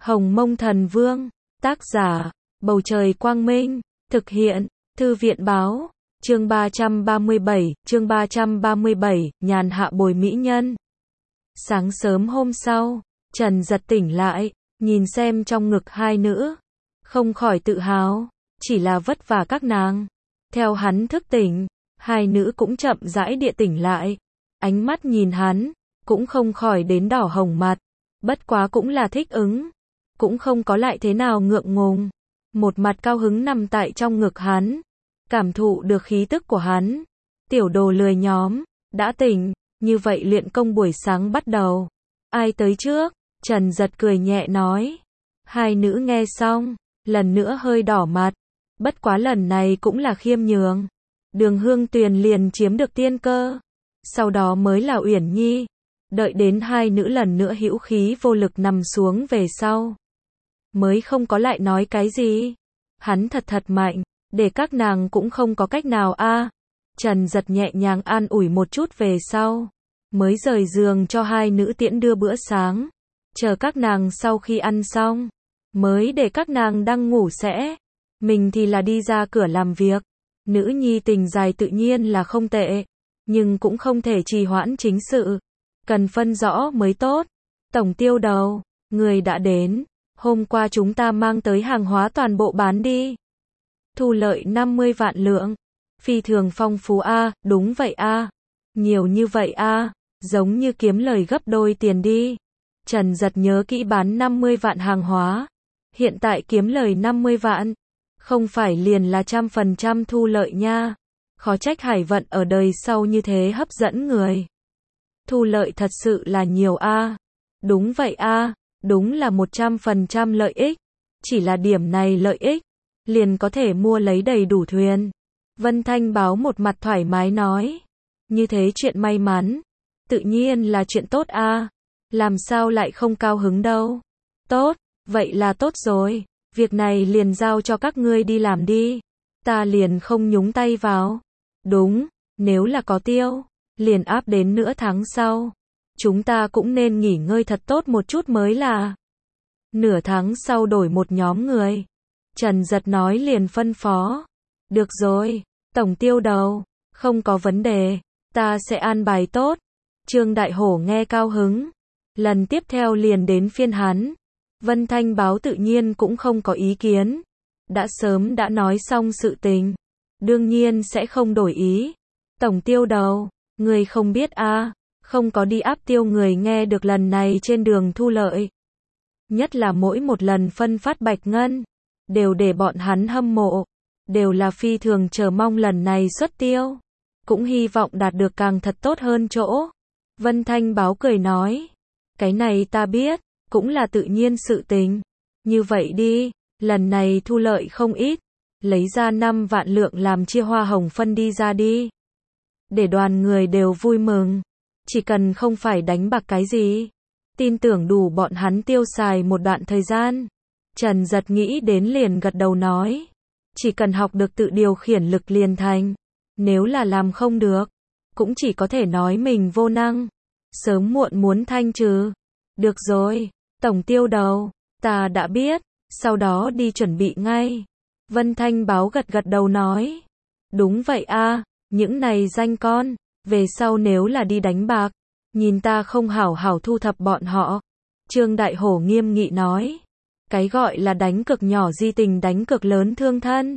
Hồng Mông Thần Vương, tác giả, Bầu Trời Quang Minh, thực hiện, Thư viện Báo, chương 337, nhàn hạ bồi mỹ nhân. Sáng sớm hôm sau, Trần Giật tỉnh lại, nhìn xem trong ngực hai nữ, không khỏi tự hào, chỉ là vất vả các nàng. Theo hắn thức tỉnh, hai nữ cũng chậm rãi địa tỉnh lại, ánh mắt nhìn hắn, cũng không khỏi đến đỏ hồng mặt, bất quá cũng là thích ứng, cũng không có lại thế nào ngượng ngùng, một mặt cao hứng nằm tại trong ngực hắn, cảm thụ được khí tức của hắn. Tiểu đồ lười nhóm, đã tỉnh, như vậy luyện công buổi sáng bắt đầu. Ai tới trước? Trần Giật cười nhẹ nói. Hai nữ nghe xong, lần nữa hơi đỏ mặt, bất quá lần này cũng là khiêm nhường. Đường Hương Tuyền liền chiếm được tiên cơ, sau đó mới là Uyển Nhi. Đợi đến hai nữ lần nữa hữu khí vô lực nằm xuống về sau, mới không có lại nói cái gì. Hắn thật mạnh, để các nàng cũng không có cách nào a. Trần Giật nhẹ nhàng an ủi một chút về sau, mới rời giường cho hai nữ tiễn đưa bữa sáng. Chờ các nàng sau khi ăn xong, mới để các nàng đang ngủ sẽ. Mình thì là đi ra cửa làm việc. Nữ nhi tình dài tự nhiên là không tệ, nhưng cũng không thể trì hoãn chính sự. Cần phân rõ mới tốt. Tổng tiêu đầu, người đã đến. Hôm qua chúng ta mang tới hàng hóa toàn bộ bán đi. Thu lợi 50 vạn lượng. Phi thường phong phú a. Đúng vậy a. Nhiều như vậy a. Giống như kiếm lời gấp đôi tiền đi. Trần Giật nhớ kỹ bán 50 vạn hàng hóa. Hiện tại kiếm lời 50 vạn. Không phải liền là 100% thu lợi nha. Khó trách hải vận ở đời sau như thế hấp dẫn người. Thu lợi thật sự là nhiều a. Đúng vậy a. Đúng là 100% lợi ích. Chỉ là điểm này lợi ích, liền có thể mua lấy đầy đủ thuyền. Vân Thanh Báo một mặt thoải mái nói. Như thế chuyện may mắn, tự nhiên là chuyện tốt a. Làm sao lại không cao hứng đâu. Tốt, vậy là tốt rồi. Việc này liền giao cho các ngươi đi làm đi. Ta liền không nhúng tay vào. Đúng, nếu là có tiêu, liền áp đến nửa tháng sau. Chúng ta cũng nên nghỉ ngơi thật tốt một chút mới là. Nửa tháng sau đổi một nhóm người. Trần Giật nói liền phân phó. Được rồi, tổng tiêu đầu, không có vấn đề, ta sẽ an bài tốt. Trương Đại Hổ nghe cao hứng. Lần tiếp theo liền đến phiên hắn. Vân Thanh Báo tự nhiên cũng không có ý kiến. Đã sớm đã nói xong sự tình, đương nhiên sẽ không đổi ý. Tổng tiêu đầu, người không biết a, không có đi áp tiêu người nghe được lần này trên đường thu lợi. Nhất là mỗi một lần phân phát bạch ngân, đều để bọn hắn hâm mộ, đều là phi thường chờ mong lần này xuất tiêu, cũng hy vọng đạt được càng thật tốt hơn chỗ. Vân Thanh Báo cười nói, cái này ta biết, cũng là tự nhiên sự tình. Như vậy đi, lần này thu lợi không ít, lấy ra 5 vạn lượng làm chia hoa hồng phân đi ra đi. Để đoàn người đều vui mừng, chỉ cần không phải đánh bạc cái gì, tin tưởng đủ bọn hắn tiêu xài một đoạn thời gian. Trần Giật nghĩ đến liền gật đầu nói, chỉ cần học được tự điều khiển lực liền thành, nếu là làm không được, cũng chỉ có thể nói mình vô năng, sớm muộn muốn thanh trừ. Được rồi, tổng tiêu đầu, ta đã biết, sau đó đi chuẩn bị ngay. Vân Thanh Báo gật đầu nói, đúng vậy a, những này danh con, về sau nếu là đi đánh bạc, nhìn ta không hảo hảo thu thập bọn họ. Trương Đại Hổ nghiêm nghị nói, cái gọi là đánh cược nhỏ di tình đánh cược lớn thương thân.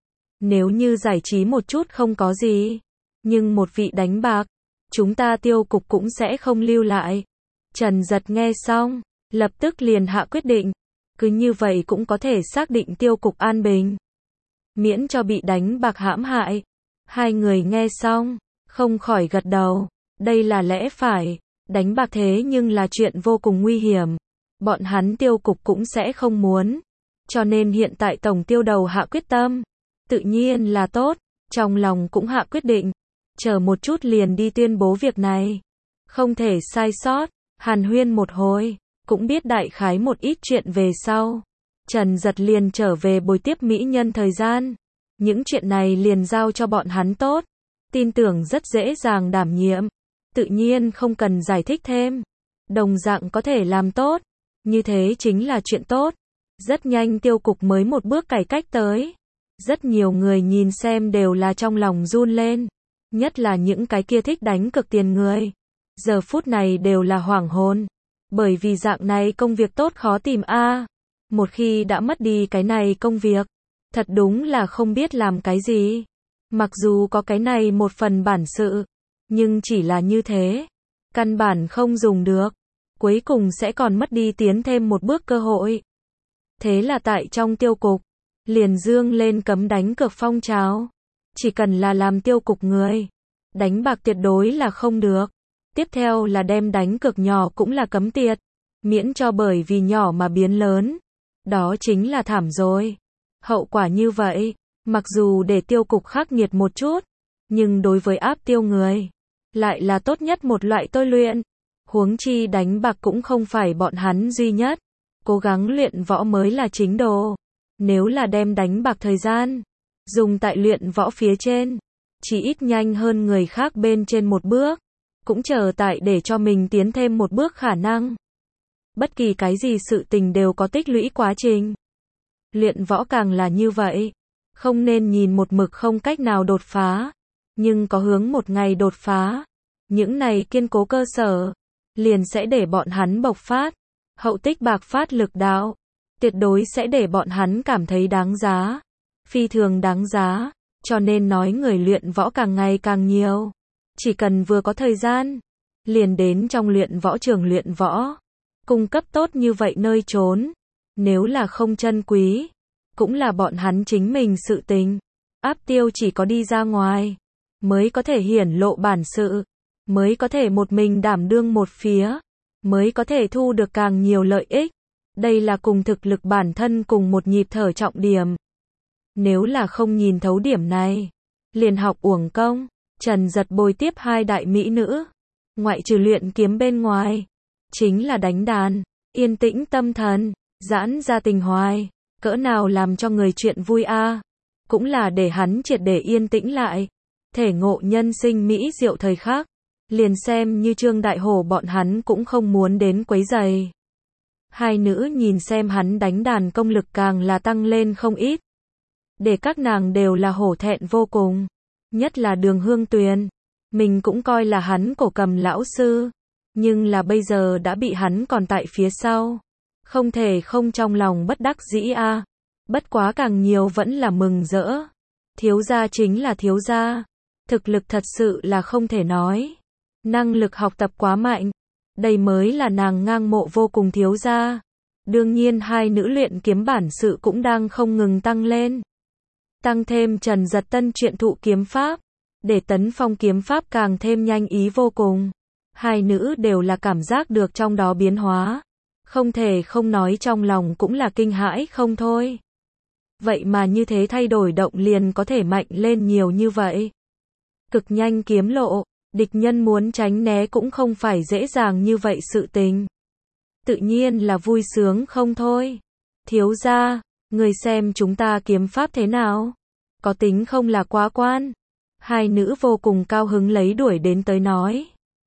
Nếu như giải trí một chút không có gì, nhưng một vị đánh bạc, chúng ta tiêu cục cũng sẽ không lưu lại. Trần Giật nghe xong, lập tức liền hạ quyết định, cứ như vậy cũng có thể xác định tiêu cục an bình, miễn cho bị đánh bạc hãm hại. Hai người nghe xong, không khỏi gật đầu, đây là lẽ phải, đánh bạc thế nhưng là chuyện vô cùng nguy hiểm, bọn hắn tiêu cục cũng sẽ không muốn, cho nên hiện tại tổng tiêu đầu hạ quyết tâm, tự nhiên là tốt, trong lòng cũng hạ quyết định, chờ một chút liền đi tuyên bố việc này, không thể sai sót. Hàn huyên một hồi, cũng biết đại khái một ít chuyện về sau. Trần Giật liền trở về bồi tiếp mỹ nhân thời gian. Những chuyện này liền giao cho bọn hắn tốt, tin tưởng rất dễ dàng đảm nhiệm, tự nhiên không cần giải thích thêm, đồng dạng có thể làm tốt. Như thế chính là chuyện tốt. Rất nhanh tiêu cục mới một bước cải cách tới. Rất nhiều người nhìn xem đều là trong lòng run lên. Nhất là những cái kia thích đánh cược tiền người. Giờ phút này đều là hoảng hồn. Bởi vì dạng này công việc tốt khó tìm a. Một khi đã mất đi cái này công việc, thật đúng là không biết làm cái gì. Mặc dù có cái này một phần bản sự, nhưng chỉ là như thế. Căn bản không dùng được. Cuối cùng sẽ còn mất đi tiến thêm một bước cơ hội. Thế là tại trong tiêu cục, liền dương lên cấm đánh cược phong trào. Chỉ cần là làm tiêu cục người, đánh bạc tuyệt đối là không được. Tiếp theo là đem đánh cược nhỏ cũng là cấm tiệt. Miễn cho bởi vì nhỏ mà biến lớn. Đó chính là thảm rồi. Hậu quả như vậy, mặc dù để tiêu cục khắc nghiệt một chút, nhưng đối với áp tiêu người, lại là tốt nhất một loại tôi luyện. Huống chi đánh bạc cũng không phải bọn hắn duy nhất. Cố gắng luyện võ mới là chính đồ. Nếu là đem đánh bạc thời gian dùng tại luyện võ phía trên, chỉ ít nhanh hơn người khác bên trên một bước, cũng chờ tại để cho mình tiến thêm một bước khả năng. Bất kỳ cái gì sự tình đều có tích lũy quá trình. Luyện võ càng là như vậy, không nên nhìn một mực không cách nào đột phá, nhưng có hướng một ngày đột phá. Những này kiên cố cơ sở, liền sẽ để bọn hắn bộc phát. Hậu tích bạc phát lực đạo, tuyệt đối sẽ để bọn hắn cảm thấy đáng giá. Phi thường đáng giá, cho nên nói người luyện võ càng ngày càng nhiều. Chỉ cần vừa có thời gian, liền đến trong luyện võ trường luyện võ. Cung cấp tốt như vậy nơi trốn. Nếu là không chân quý, cũng là bọn hắn chính mình sự tình. Áp tiêu chỉ có đi ra ngoài, mới có thể hiển lộ bản sự, mới có thể một mình đảm đương một phía, mới có thể thu được càng nhiều lợi ích. Đây là cùng thực lực bản thân cùng một nhịp thở trọng điểm. Nếu là không nhìn thấu điểm này, liền học uổng công. Trần Giật bồi tiếp hai đại mỹ nữ, ngoại trừ luyện kiếm bên ngoài, chính là đánh đàn, yên tĩnh tâm thần, giãn ra tình hoài, cỡ nào làm cho người chuyện vui a. Cũng là để hắn triệt để yên tĩnh lại, thể ngộ nhân sinh mỹ diệu thời khắc, liền xem như Trương Đại Hổ bọn hắn cũng không muốn đến quấy rầy. Hai nữ nhìn xem hắn đánh đàn công lực càng là tăng lên không ít. Để các nàng đều là hổ thẹn vô cùng. Nhất là Đường Hương Tuyền. Mình cũng coi là hắn cổ cầm lão sư. Nhưng là bây giờ đã bị hắn còn tại phía sau. Không thể không trong lòng bất đắc dĩ a. Bất quá càng nhiều vẫn là mừng rỡ. Thiếu gia chính là thiếu gia. Thực lực thật sự là không thể nói. Năng lực học tập quá mạnh. Đây mới là nàng ngang mộ vô cùng thiếu gia. Đương nhiên hai nữ luyện kiếm bản sự cũng đang không ngừng tăng lên. Tăng thêm Trần Giật tân truyện thụ kiếm pháp, để tấn phong kiếm pháp càng thêm nhanh ý vô cùng. Hai nữ đều là cảm giác được trong đó biến hóa. Không thể không nói trong lòng cũng là kinh hãi không thôi. Vậy mà như thế thay đổi động liền có thể mạnh lên nhiều như vậy. Cực nhanh kiếm lộ, địch nhân muốn tránh né cũng không phải dễ dàng như vậy sự tình. Tự nhiên là vui sướng không thôi. Thiếu gia, người xem chúng ta kiếm pháp thế nào? Có tính không là quá quan? Hai nữ vô cùng cao hứng lấy đuổi đến tới nói.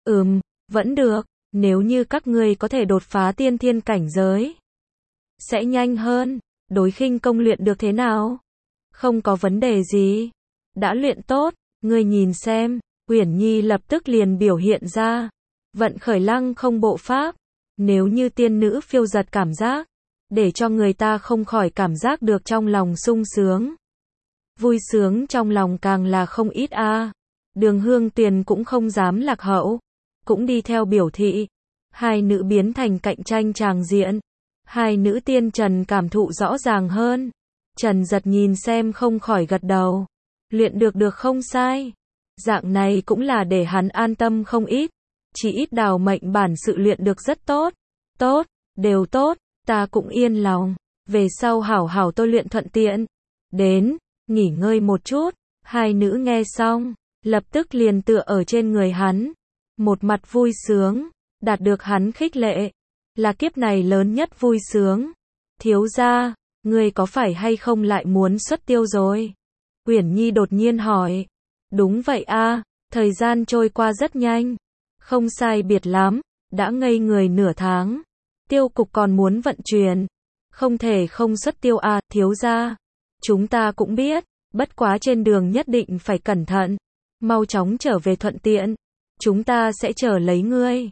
Vẫn được, nếu như các ngươi có thể đột phá tiên thiên cảnh giới. Sẽ nhanh hơn, đối khinh công luyện được thế nào? Không có vấn đề gì. Đã luyện tốt, ngươi nhìn xem, Uyển Nhi lập tức liền biểu hiện ra. Vận khởi lăng không bộ pháp. Nếu như tiên nữ phiêu giật cảm giác, để cho người ta không khỏi cảm giác được trong lòng sung sướng. Vui sướng trong lòng càng là không ít a. Đường Hương Tuyền cũng không dám lạc hậu, cũng đi theo biểu thị. Hai nữ biến thành cạnh tranh tràng diện. Hai nữ tiên Trần cảm thụ rõ ràng hơn. Trần Giật nhìn xem không khỏi gật đầu. Luyện được không sai. Dạng này cũng là để hắn an tâm không ít. Chỉ ít đào mệnh bản sự luyện được rất tốt. Tốt, đều tốt, ta cũng yên lòng. Về sau hảo hảo tôi luyện thuận tiện. Đến, nghỉ ngơi một chút. Hai nữ nghe xong, lập tức liền tựa ở trên người hắn. Một mặt vui sướng, đạt được hắn khích lệ. Là kiếp này lớn nhất vui sướng. Thiếu gia, ngươi có phải hay không lại muốn xuất tiêu rồi? Uyển Nhi đột nhiên hỏi. Đúng vậy a, thời gian trôi qua rất nhanh. Không sai biệt lắm, đã ngây người nửa tháng. Tiêu cục còn muốn vận chuyển. Không thể không xuất tiêu à, thiếu gia. Chúng ta cũng biết, bất quá trên đường nhất định phải cẩn thận. Mau chóng trở về thuận tiện. Chúng ta sẽ chờ lấy ngươi.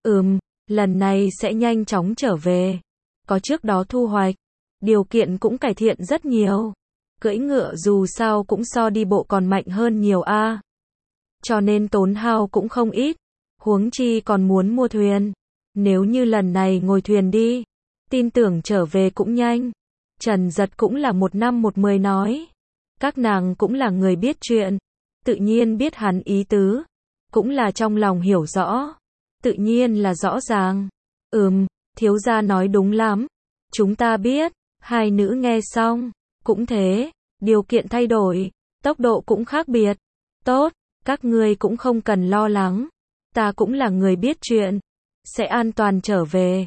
Lần này sẽ nhanh chóng trở về. Có trước đó thu hoạch. Điều kiện cũng cải thiện rất nhiều. Cưỡi ngựa dù sao cũng so đi bộ còn mạnh hơn nhiều a. Cho nên tốn hao cũng không ít. Huống chi còn muốn mua thuyền. Nếu như lần này ngồi thuyền đi, tin tưởng trở về cũng nhanh. Trần Giật cũng là một năm một mười nói. Các nàng cũng là người biết chuyện. Tự nhiên biết hắn ý tứ. Cũng là trong lòng hiểu rõ. Tự nhiên là rõ ràng. Thiếu gia nói đúng lắm. Chúng ta biết. Hai nữ nghe xong. Cũng thế. Điều kiện thay đổi. Tốc độ cũng khác biệt. Tốt. Các ngươi cũng không cần lo lắng. Ta cũng là người biết chuyện. Sẽ an toàn trở về.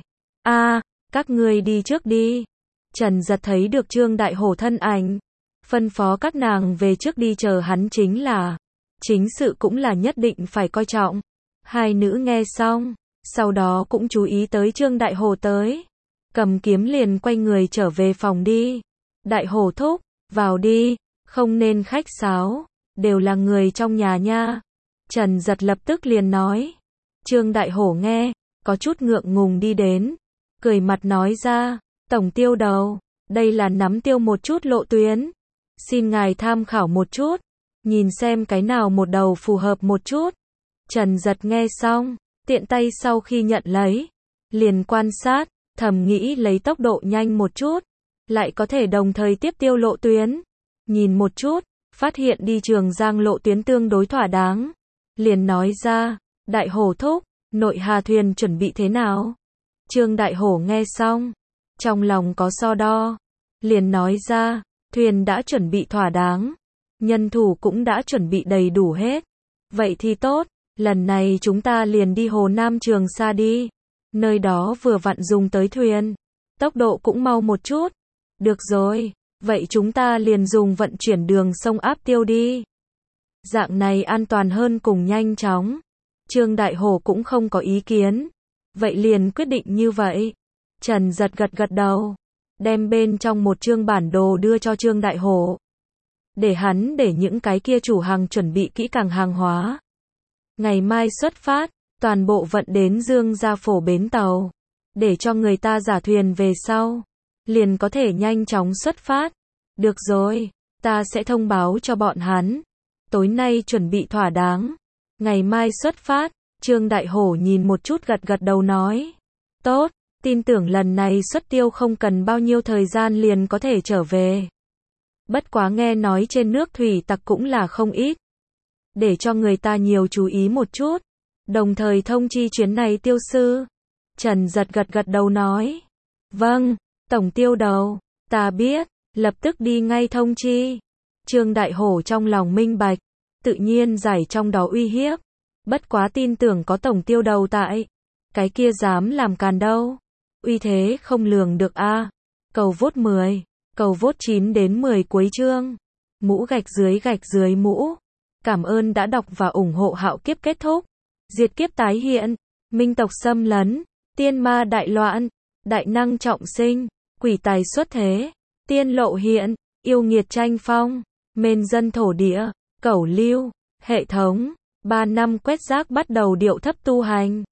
Các ngươi đi trước đi. Trần Giật thấy được Trương Đại Hổ thân ảnh. Phân phó các nàng về trước đi chờ hắn chính là. Chính sự cũng là nhất định phải coi trọng. Hai nữ nghe xong. Sau đó cũng chú ý tới Trương Đại Hổ tới. Cầm kiếm liền quay người trở về phòng đi. Đại Hổ thúc, vào đi. Không nên khách sáo. Đều là người trong nhà nha. Trần Giật lập tức liền nói. Trương Đại Hổ nghe. Có chút ngượng ngùng đi đến. Cười mặt nói ra. Tổng tiêu đầu. Đây là nắm tiêu một chút lộ tuyến. Xin ngài tham khảo một chút. Nhìn xem cái nào một đầu phù hợp một chút. Trần Giật nghe xong. Tiện tay sau khi nhận lấy. Liền quan sát. Thầm nghĩ lấy tốc độ nhanh một chút. Lại có thể đồng thời tiếp tiêu lộ tuyến. Nhìn một chút. Phát hiện đi Trường Giang lộ tuyến tương đối thỏa đáng. Liền nói ra. Đại Hổ thúc. Nội hà thuyền chuẩn bị thế nào? Trương Đại Hổ nghe xong. Trong lòng có so đo. Liền nói ra. Thuyền đã chuẩn bị thỏa đáng. Nhân thủ cũng đã chuẩn bị đầy đủ hết. Vậy thì tốt. Lần này chúng ta liền đi Hồ Nam Trường Sa đi. Nơi đó vừa vặn dùng tới thuyền. Tốc độ cũng mau một chút. Được rồi. Vậy chúng ta liền dùng vận chuyển đường sông áp tiêu đi. Dạng này an toàn hơn cùng nhanh chóng. Trương Đại Hổ cũng không có ý kiến. Vậy liền quyết định như vậy. Trần Giật gật đầu. Đem bên trong một chương bản đồ đưa cho Trương Đại Hổ. Để hắn để những cái kia chủ hàng chuẩn bị kỹ càng hàng hóa. Ngày mai xuất phát, toàn bộ vận đến Dương Gia Phổ bến tàu. Để cho người ta giả thuyền về sau. Liền có thể nhanh chóng xuất phát. Được rồi, ta sẽ thông báo cho bọn hắn. Tối nay chuẩn bị thỏa đáng. Ngày mai xuất phát. Trương Đại Hổ nhìn một chút gật đầu nói. Tốt, tin tưởng lần này xuất tiêu không cần bao nhiêu thời gian liền có thể trở về. Bất quá nghe nói trên nước thủy tặc cũng là không ít. Để cho người ta nhiều chú ý một chút. Đồng thời thông chi chuyến này tiêu sư. Trần Giật gật đầu nói. Vâng, tổng tiêu đầu, ta biết, lập tức đi ngay thông chi. Trương Đại Hổ trong lòng minh bạch. Tự nhiên giải trong đó uy hiếp. Bất quá tin tưởng có tổng tiêu đầu tại. Cái kia dám làm càn đâu. Uy thế không lường được a. Cầu vote 10. Cầu vote 9 đến 10 cuối chương. Mũ gạch dưới mũ. Cảm ơn đã đọc và ủng hộ Hạo Kiếp kết thúc. Diệt kiếp tái hiện. Minh tộc xâm lấn. Tiên ma đại loạn. Đại năng trọng sinh. Quỷ tài xuất thế. Tiên lộ hiện. Yêu nghiệt tranh phong. Mên dân thổ địa. Cẩu lưu. Hệ thống. 3 năm quét rác bắt đầu điệu thấp tu hành.